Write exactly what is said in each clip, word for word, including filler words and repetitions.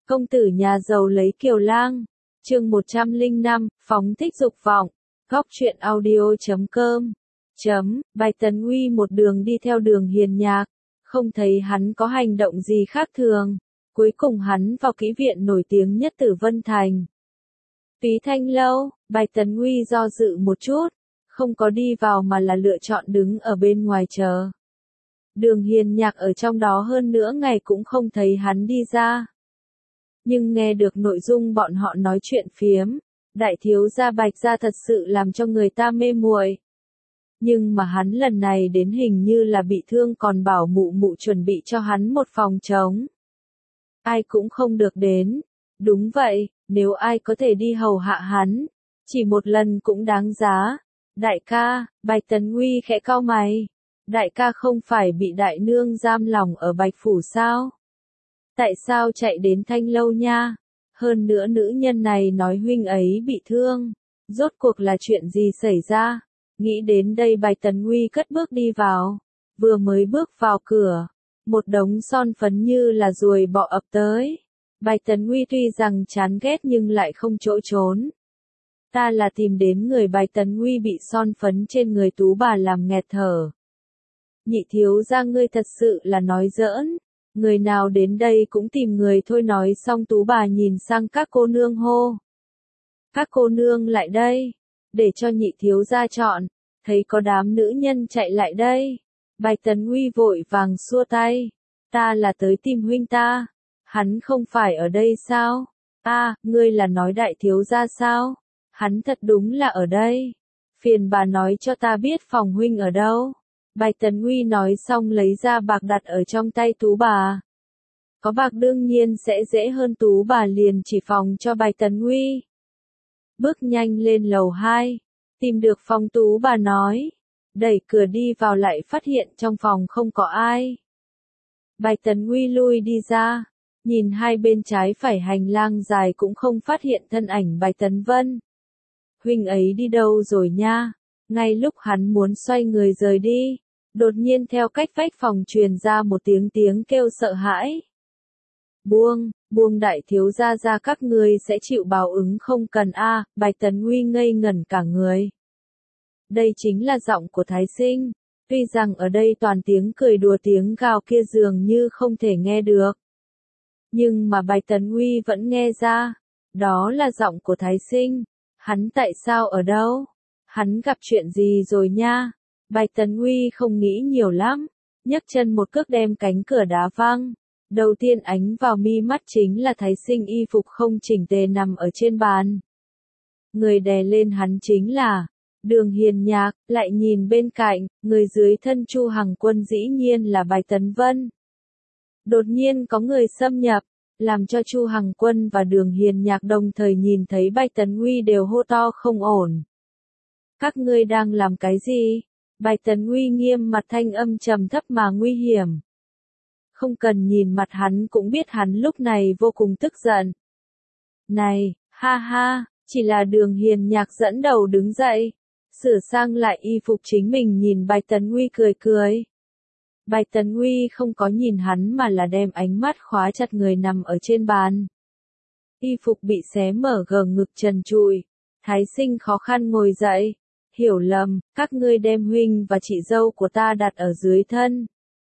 Công tử nhà giàu lấy kiều lang. Chương một trăm lẻ năm, phóng thích dục vọng. Góc truyện audio chấm com. Chấm, Bạch Tấn Uy một đường đi theo Đường Hiền Nhạc, không thấy hắn có hành động gì khác thường. Cuối cùng hắn vào kỹ viện nổi tiếng nhất Tử Vân Thành. Túy Thanh Lâu, Bạch Tấn Uy do dự một chút, không có đi vào mà là lựa chọn đứng ở bên ngoài chờ. Đường Hiền Nhạc ở trong đó hơn nửa ngày cũng không thấy hắn đi ra. Nhưng nghe được nội dung bọn họ nói chuyện phiếm, đại thiếu gia Bạch gia thật sự làm cho người ta mê muội. Nhưng mà hắn lần này đến hình như là bị thương, còn bảo mụ mụ chuẩn bị cho hắn một phòng trống. Ai cũng không được đến. Đúng vậy, nếu ai có thể đi hầu hạ hắn, chỉ một lần cũng đáng giá. Đại ca, Bạch Tấn Uy khẽ cau mày. Đại ca không phải bị đại nương giam lòng ở Bạch Phủ sao? Tại sao chạy đến Thanh Lâu nha? Hơn nữa nữ nhân này nói huynh ấy bị thương. Rốt cuộc là chuyện gì xảy ra? Nghĩ đến đây Bạch Tấn Uy cất bước đi vào. Vừa mới bước vào cửa, một đống son phấn như là ruồi bọ ập tới. Bạch Tấn Uy tuy rằng chán ghét nhưng lại không chỗ trốn. Ta là tìm đến người. Bạch Tấn Uy bị son phấn trên người Tú bà làm nghẹt thở. Nhị thiếu gia ngươi thật sự là nói giỡn. Người nào đến đây cũng tìm người thôi. Nói xong Tú bà nhìn sang các cô nương hô. Các cô nương lại đây, để cho nhị thiếu gia chọn. Thấy có đám nữ nhân chạy lại đây, Bạch Tấn Uy vội vàng xua tay. Ta là tới tìm huynh ta. Hắn không phải ở đây sao? A, à, ngươi là nói đại thiếu gia sao? Hắn thật đúng là ở đây. Phiền bà nói cho ta biết phòng huynh ở đâu. Bạch Tấn Uy nói xong lấy ra bạc đặt ở trong tay Tú bà. Có bạc đương nhiên sẽ dễ hơn. Tú bà liền chỉ phòng cho Bạch Tấn Uy. Bước nhanh lên lầu hai, tìm được phòng. Tú bà nói. Đẩy cửa đi vào lại phát hiện trong phòng không có ai. Bạch Tấn Uy lui đi ra, nhìn hai bên trái phải hành lang dài cũng không phát hiện thân ảnh Bạch Tấn Vân. Huynh ấy đi đâu rồi nha? Ngay lúc hắn muốn xoay người rời đi, đột nhiên theo cách vách phòng truyền ra một tiếng tiếng kêu sợ hãi. Buông, buông đại thiếu gia ra, các ngươi sẽ chịu báo ứng không cần a. À, Bạch Tấn Uy ngây ngẩn cả người. Đây chính là giọng của Thái Sinh, tuy rằng ở đây toàn tiếng cười đùa, tiếng gào kia dường như không thể nghe được. Nhưng mà Bạch Tấn Uy vẫn nghe ra, đó là giọng của Thái Sinh. Hắn tại sao ở đâu? Hắn gặp chuyện gì rồi nha? Bạch Tấn Uy không nghĩ nhiều lắm, nhấc chân một cước đem cánh cửa đá văng. Đầu tiên ánh vào mi mắt chính là Thái Sinh y phục không chỉnh tề nằm ở trên bàn. Người đè lên hắn chính là Đường Hiền Nhạc, lại nhìn bên cạnh, người dưới thân Chu Hằng Quân dĩ nhiên là Bạch Tấn Vân. Đột nhiên có người xâm nhập, làm cho Chu Hằng Quân và Đường Hiền Nhạc đồng thời nhìn thấy Bạch Tấn Uy đều hô to không ổn. Các ngươi đang làm cái gì? Bạch Tấn Uy nghiêm mặt, thanh âm trầm thấp mà nguy hiểm. Không cần nhìn mặt hắn cũng biết hắn lúc này vô cùng tức giận. Này, ha ha, chỉ là Đường Hiền Nhạc dẫn đầu đứng dậy, sửa sang lại y phục chính mình, nhìn Bạch Tấn Uy cười cười. Bạch Tấn Uy không có nhìn hắn mà là đem ánh mắt khóa chặt người nằm ở trên bàn. Y phục bị xé mở, gờ ngực trần trụi. Thái Sinh khó khăn ngồi dậy. Hiểu lầm, các ngươi đem huynh và chị dâu của ta đặt ở dưới thân.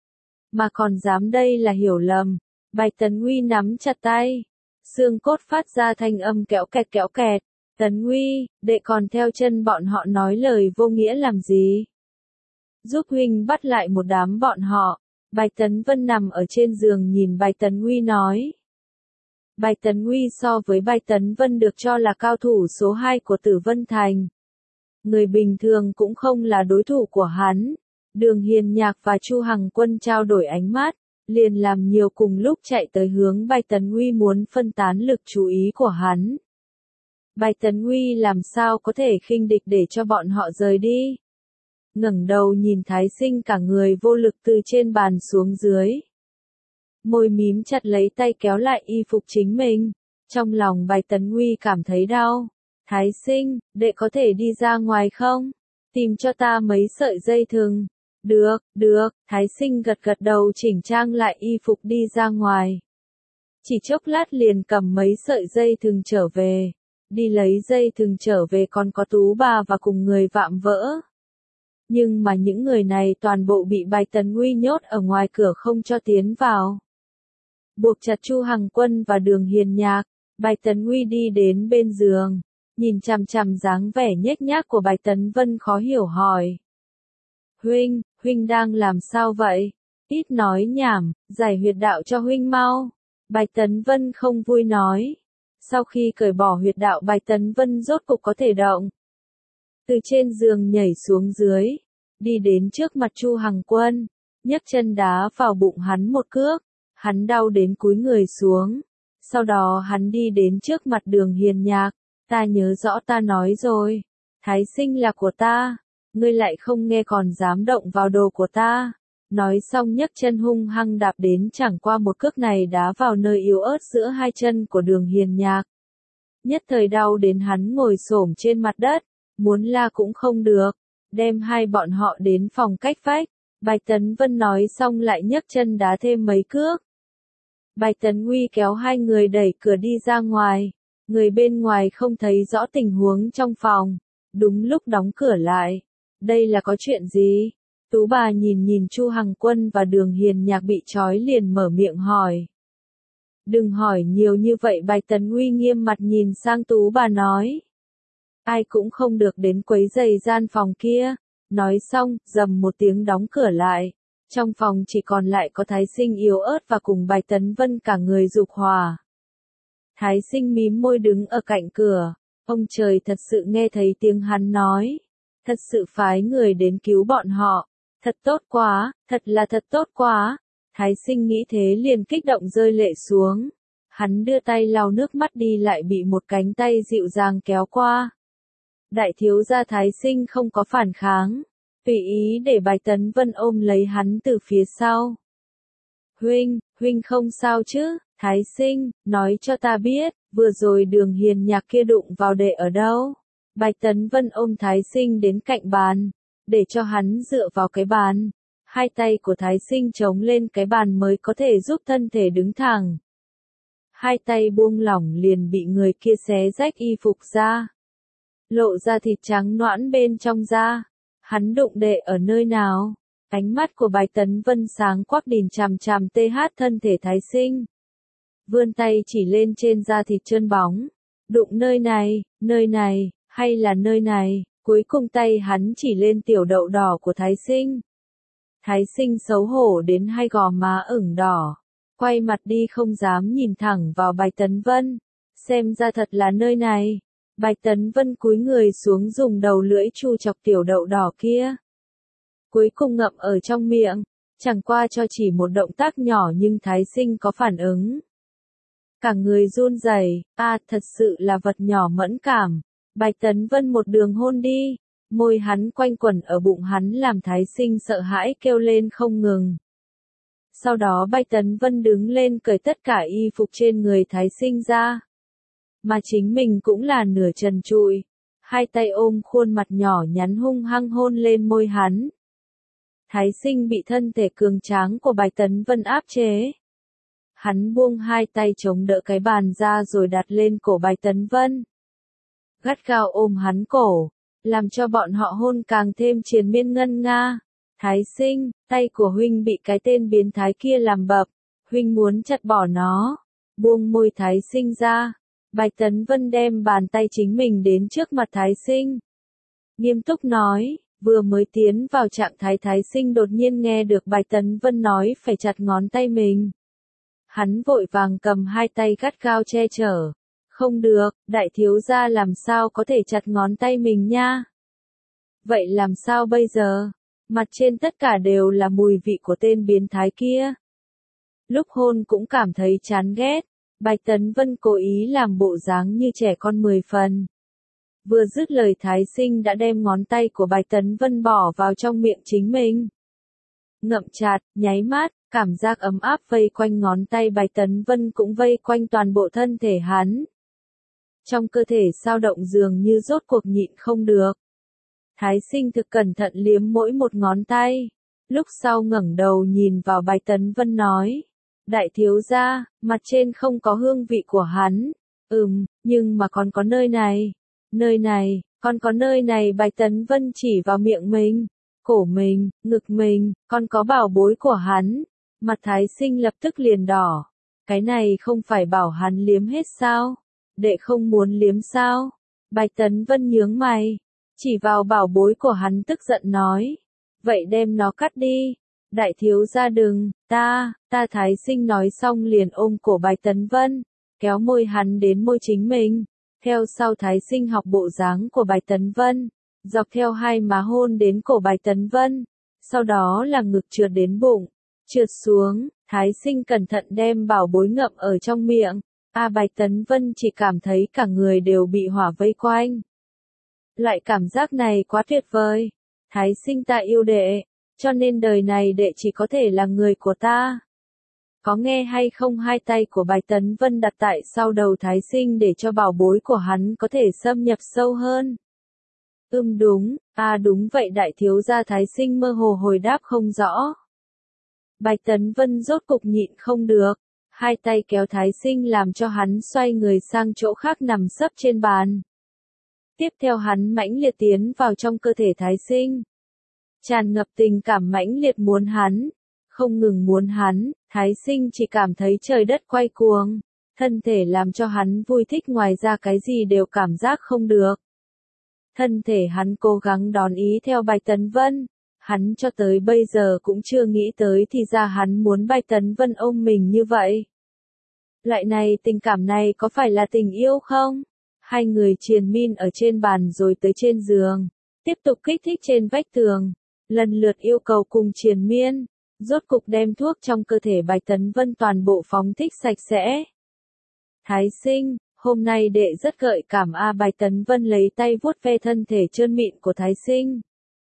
Mà còn dám, đây là hiểu lầm. Bạch Tấn Uy nắm chặt tay. Xương cốt phát ra thanh âm kéo kẹt kéo kẹt. Tấn Uy, đệ còn theo chân bọn họ nói lời vô nghĩa làm gì? Giúp huynh bắt lại một đám bọn họ. Bạch Tấn Vân nằm ở trên giường nhìn Bạch Tấn Uy nói. Bạch Tấn Uy so với Bạch Tấn Vân được cho là cao thủ số hai của Tử Vân Thành. Người bình thường cũng không là đối thủ của hắn. Đường Hiền Nhạc và Chu Hằng Quân trao đổi ánh mắt, liền làm nhiều cùng lúc chạy tới hướng Bạch Tấn Uy, muốn phân tán lực chú ý của hắn. Bạch Tấn Uy làm sao có thể khinh địch để cho bọn họ rời đi? Ngẩng đầu nhìn Thái Sinh cả người vô lực từ trên bàn xuống dưới. Môi mím chặt lấy tay kéo lại y phục chính mình. Trong lòng Bạch Tấn Uy cảm thấy đau. Thái Sinh, đệ có thể đi ra ngoài không? Tìm cho ta mấy sợi dây thừng. Được, được, Thái Sinh gật gật đầu chỉnh trang lại y phục đi ra ngoài. Chỉ chốc lát liền cầm mấy sợi dây thừng trở về. Đi lấy dây thừng trở về còn có Tú bà và cùng người vạm vỡ. Nhưng mà những người này toàn bộ bị Bạch Tấn Uy nhốt ở ngoài cửa không cho tiến vào. Buộc chặt Chu Hằng Quân và Đường Hiền Nhạc, Bạch Tấn Uy đi đến bên giường, nhìn chằm chằm dáng vẻ nhếch nhác của Bạch Tấn Vân khó hiểu hỏi. Huynh, huynh đang làm sao vậy? Ít nói nhảm, giải huyệt đạo cho huynh mau. Bạch Tấn Vân không vui nói. Sau khi cởi bỏ huyệt đạo Bạch Tấn Vân rốt cục có thể động. Từ trên giường nhảy xuống dưới, đi đến trước mặt Chu Hằng Quân, nhấc chân đá vào bụng hắn một cước, hắn đau đến cúi người xuống. Sau đó hắn đi đến trước mặt Đường Hiền Nhạc, ta nhớ rõ ta nói rồi, Thái Sinh là của ta, ngươi lại không nghe còn dám động vào đồ của ta. Nói xong nhấc chân hung hăng đạp đến chẳng qua một cước này đá vào nơi yếu ớt giữa hai chân của Đường Hiền Nhạc. Nhất thời đau đến hắn ngồi xổm trên mặt đất, muốn la cũng không được, đem hai bọn họ đến phòng cách vách. Bạch Tấn Vân nói xong lại nhấc chân đá thêm mấy cước. Bạch Tấn Uy kéo hai người đẩy cửa đi ra ngoài, người bên ngoài không thấy rõ tình huống trong phòng, đúng lúc đóng cửa lại. Đây là có chuyện gì? Tú bà nhìn nhìn Chu Hằng Quân và Đường Hiền Nhạc bị trói liền mở miệng hỏi. Đừng hỏi nhiều như vậy, Bạch Tấn Uy nghiêm mặt nhìn sang Tú bà nói. Ai cũng không được đến quấy rầy gian phòng kia. Nói xong, rầm một tiếng đóng cửa lại. Trong phòng chỉ còn lại có Thái Sinh yếu ớt và cùng Bạch Tấn Vân cả người dục hòa. Thái Sinh mím môi đứng ở cạnh cửa. Ông trời thật sự nghe thấy tiếng hắn nói. Thật sự phái người đến cứu bọn họ. Thật tốt quá, thật là thật tốt quá. Thái Sinh nghĩ thế liền kích động rơi lệ xuống. Hắn đưa tay lau nước mắt đi lại bị một cánh tay dịu dàng kéo qua. Đại thiếu gia Thái Sinh không có phản kháng, tùy ý để Bạch Tấn Vân ôm lấy hắn từ phía sau. Huynh, huynh không sao chứ? Thái Sinh, nói cho ta biết, vừa rồi Đường Hiền Nhạc kia đụng vào đệ ở đâu? Bạch Tấn Vân ôm Thái Sinh đến cạnh bàn, để cho hắn dựa vào cái bàn. Hai tay của Thái Sinh chống lên cái bàn mới có thể giúp thân thể đứng thẳng. Hai tay buông lỏng liền bị người kia xé rách y phục ra. Lộ ra thịt trắng nõn bên trong da. Hắn đụng đệ ở nơi nào? Ánh mắt của Bạch Tấn Vân sáng quắc nhìn chằm chằm tê hát thân thể Thái Sinh. Vươn tay chỉ lên trên da thịt trơn bóng. Đụng nơi này, nơi này, hay là nơi này? Cuối cùng tay hắn chỉ lên tiểu đậu đỏ của Thái Sinh. Thái Sinh xấu hổ đến hai gò má ửng đỏ. Quay mặt đi không dám nhìn thẳng vào Bạch Tấn Vân. Xem ra thật là nơi này. Bạch Tấn Vân cúi người xuống dùng đầu lưỡi chu chọc tiểu đậu đỏ kia. Cuối cùng ngậm ở trong miệng. Chẳng qua cho chỉ một động tác nhỏ nhưng Thái Sinh có phản ứng. Cả người run rẩy, a thật sự là vật nhỏ mẫn cảm. Bạch Tấn Vân một đường hôn đi. Môi hắn quanh quẩn ở bụng hắn làm Thái Sinh sợ hãi kêu lên không ngừng. Sau đó Bạch Tấn Vân đứng lên cởi tất cả y phục trên người Thái Sinh ra. Mà chính mình cũng là nửa trần trụi. Hai tay ôm khuôn mặt nhỏ nhắn hung hăng hôn lên môi hắn. Thái Sinh bị thân thể cường tráng của Bạch Tấn Vân áp chế. Hắn buông hai tay chống đỡ cái bàn ra rồi đặt lên cổ Bạch Tấn Vân. Gắt gao ôm hắn cổ, làm cho bọn họ hôn càng thêm triền miên ngân nga. Thái Sinh, tay của huynh bị cái tên biến thái kia làm bập, huynh muốn chặt bỏ nó. Buông môi Thái Sinh ra, Bạch Tấn Vân đem bàn tay chính mình đến trước mặt Thái Sinh. Nghiêm túc nói, vừa mới tiến vào trạng thái Thái Sinh đột nhiên nghe được Bạch Tấn Vân nói phải chặt ngón tay mình. Hắn vội vàng cầm hai tay gắt gao che chở. Không được, đại thiếu gia làm sao có thể chặt ngón tay mình nha. Vậy làm sao bây giờ? Mặt trên tất cả đều là mùi vị của tên biến thái kia. Lúc hôn cũng cảm thấy chán ghét. Bạch Tấn Vân cố ý làm bộ dáng như trẻ con mười phần. Vừa dứt lời Thái Sinh đã đem ngón tay của Bạch Tấn Vân bỏ vào trong miệng chính mình. Ngậm chặt, nháy mắt, cảm giác ấm áp vây quanh ngón tay Bạch Tấn Vân cũng vây quanh toàn bộ thân thể hắn. Trong cơ thể sao động dường như rốt cuộc nhịn không được. Thái Sinh thực cẩn thận liếm mỗi một ngón tay. Lúc sau ngẩng đầu nhìn vào Bạch Tấn Vân nói. Đại thiếu gia, mặt trên không có hương vị của hắn. Ừm, nhưng mà còn có nơi này. Nơi này, còn có nơi này. Bạch Tấn Vân chỉ vào miệng mình, cổ mình, ngực mình, còn có bảo bối của hắn. Mặt Thái Sinh lập tức liền đỏ. Cái này không phải bảo hắn liếm hết sao? Đệ không muốn liếm sao? Bạch Tấn Vân nhướng mày, chỉ vào bảo bối của hắn tức giận nói. Vậy đem nó cắt đi. Đại thiếu gia đừng, ta, ta Thái Sinh nói xong liền ôm cổ Bạch Tấn Vân, kéo môi hắn đến môi chính mình. Theo sau Thái Sinh học bộ dáng của Bạch Tấn Vân, dọc theo hai má hôn đến cổ Bạch Tấn Vân, sau đó là ngực trượt đến bụng, trượt xuống, Thái Sinh cẩn thận đem bảo bối ngậm ở trong miệng. A Bạch Tấn Vân chỉ cảm thấy cả người đều bị hỏa vây quanh. Loại cảm giác này quá tuyệt vời. Thái Sinh ta yêu đệ, cho nên đời này đệ chỉ có thể là người của ta. Có nghe hay không? Hai tay của Bạch Tấn Vân đặt tại sau đầu Thái Sinh để cho bảo bối của hắn có thể xâm nhập sâu hơn. Ừm đúng, à đúng vậy. Đại thiếu gia Thái Sinh mơ hồ hồi đáp không rõ. Bạch Tấn Vân rốt cục nhịn không được, hai tay kéo Thái Sinh làm cho hắn xoay người sang chỗ khác nằm sấp trên bàn. Tiếp theo hắn mãnh liệt tiến vào trong cơ thể Thái Sinh. Tràn ngập tình cảm mãnh liệt muốn hắn, không ngừng muốn hắn, Thái Sinh chỉ cảm thấy trời đất quay cuồng, thân thể làm cho hắn vui thích ngoài ra cái gì đều cảm giác không được. Thân thể hắn cố gắng đón ý theo Bạch Tấn Vân, hắn cho tới bây giờ cũng chưa nghĩ tới thì ra hắn muốn Bạch Tấn Vân ôm mình như vậy. Loại này tình cảm này có phải là tình yêu không? Hai người triền miên ở trên bàn rồi tới trên giường, tiếp tục kích thích trên vách tường, lần lượt yêu cầu cùng triền miên, rốt cục đem thuốc trong cơ thể Bạch Tấn Vân toàn bộ phóng thích sạch sẽ. Thái Sinh, hôm nay đệ rất gợi cảm. A Bạch Tấn Vân lấy tay vuốt ve thân thể trơn mịn của Thái Sinh.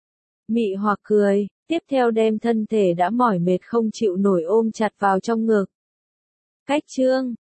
Mị hoặc cười, tiếp theo đem thân thể đã mỏi mệt không chịu nổi ôm chặt vào trong ngực. Cách chương